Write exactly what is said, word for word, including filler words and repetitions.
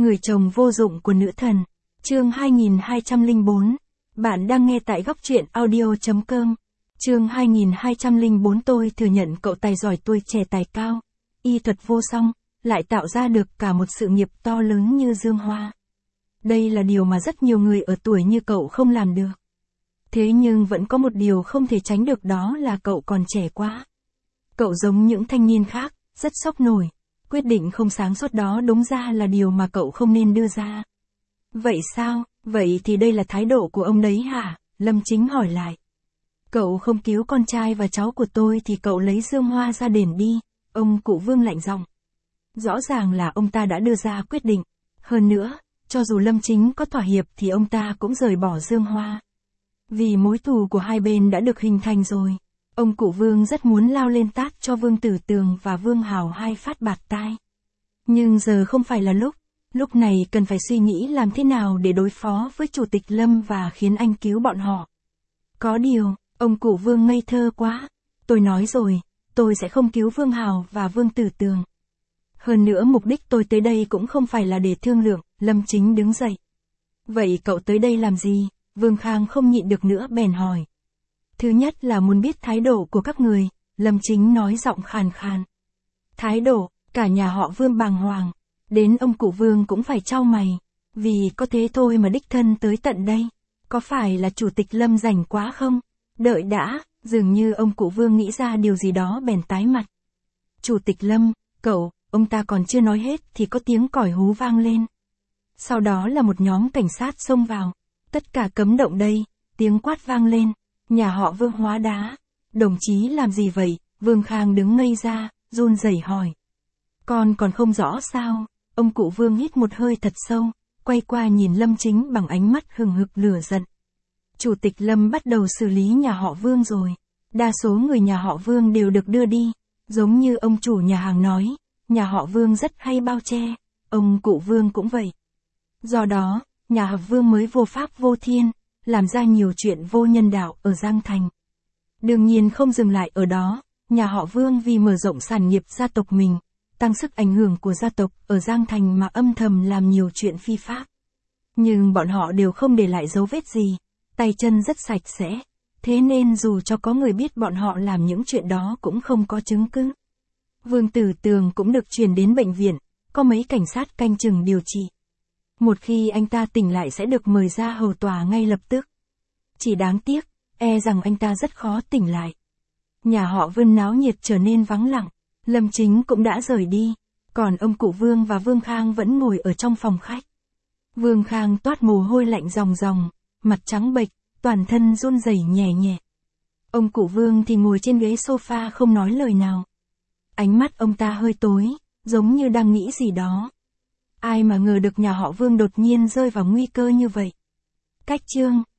Người chồng vô dụng của nữ thần. Chương hai nghìn hai trăm lẻ bốn. Bạn đang nghe tại góc truyện audio chấm com. Chương hai nghìn hai trăm lẻ bốn. Tôi thừa nhận cậu tài giỏi, tuổi trẻ tài cao, y thuật vô song, lại tạo ra được cả một sự nghiệp to lớn như Dương Hoa. Đây là điều mà rất nhiều người ở tuổi như cậu không làm được. Thế nhưng vẫn có một điều không thể tránh được, đó là cậu còn trẻ quá. Cậu giống những thanh niên khác, rất sốc nổi. Quyết định không sáng suốt đó đúng ra là điều mà cậu không nên đưa ra. Vậy sao, vậy thì đây là thái độ của ông đấy hả? Lâm Chính hỏi lại. Cậu không cứu con trai và cháu của tôi thì cậu lấy Dương Hoa ra đền đi, ông cụ Vương lạnh giọng. Rõ ràng là ông ta đã đưa ra quyết định. Hơn nữa, cho dù Lâm Chính có thỏa hiệp thì ông ta cũng rời bỏ Dương Hoa. Vì mối thù của hai bên đã được hình thành rồi. Ông cụ Vương rất muốn lao lên tát cho Vương Tử Tường và Vương Hào hai phát bạt tai. Nhưng giờ không phải là lúc. Lúc này cần phải suy nghĩ làm thế nào để đối phó với Chủ tịch Lâm và khiến anh cứu bọn họ. Có điều, ông cụ Vương ngây thơ quá. Tôi nói rồi, tôi sẽ không cứu Vương Hào và Vương Tử Tường. Hơn nữa mục đích tôi tới đây cũng không phải là để thương lượng. Lâm Chính đứng dậy. Vậy cậu tới đây làm gì? Vương Khang không nhịn được nữa bèn hỏi. Thứ nhất là muốn biết thái độ của các người, Lâm Chính nói giọng khàn khàn. Thái độ, cả nhà họ Vương bàng hoàng, đến ông cụ Vương cũng phải chau mày, vì có thế thôi mà đích thân tới tận đây, có phải là Chủ tịch Lâm rảnh quá không? Đợi đã, dường như ông cụ Vương nghĩ ra điều gì đó bèn tái mặt. Chủ tịch Lâm, cậu, ông ta còn chưa nói hết thì có tiếng còi hú vang lên. Sau đó là một nhóm cảnh sát xông vào, tất cả cấm động đây, tiếng quát vang lên. Nhà họ Vương hóa đá. Đồng chí làm gì vậy? Vương Khang đứng ngây ra, run rẩy hỏi. Con còn không rõ sao? Ông cụ Vương hít một hơi thật sâu, quay qua nhìn Lâm Chính bằng ánh mắt hừng hực lửa giận. Chủ tịch Lâm bắt đầu xử lý nhà họ Vương rồi. Đa số người nhà họ Vương đều được đưa đi. Giống như ông chủ nhà hàng nói, nhà họ Vương rất hay bao che. Ông cụ Vương cũng vậy. Do đó, nhà họ Vương mới vô pháp vô thiên, làm ra nhiều chuyện vô nhân đạo ở Giang Thành. Đương nhiên không dừng lại ở đó, nhà họ Vương vì mở rộng sản nghiệp gia tộc mình, tăng sức ảnh hưởng của gia tộc ở Giang Thành mà âm thầm làm nhiều chuyện phi pháp. Nhưng bọn họ đều không để lại dấu vết gì, tay chân rất sạch sẽ, thế nên dù cho có người biết bọn họ làm những chuyện đó cũng không có chứng cứ. Vương Tử Tường cũng được chuyển đến bệnh viện, có mấy cảnh sát canh chừng điều trị. Một khi anh ta tỉnh lại sẽ được mời ra hầu tòa ngay lập tức. Chỉ đáng tiếc, e rằng anh ta rất khó tỉnh lại. Nhà họ Vương náo nhiệt trở nên vắng lặng, Lâm Chính cũng đã rời đi, còn ông cụ Vương và Vương Khang vẫn ngồi ở trong phòng khách. Vương Khang toát mồ hôi lạnh ròng ròng, mặt trắng bệch, toàn thân run rẩy nhẹ nhẹ. Ông cụ Vương thì ngồi trên ghế sofa không nói lời nào. Ánh mắt ông ta hơi tối, giống như đang nghĩ gì đó. Ai mà ngờ được nhà họ Vương đột nhiên rơi vào nguy cơ như vậy. Cách chương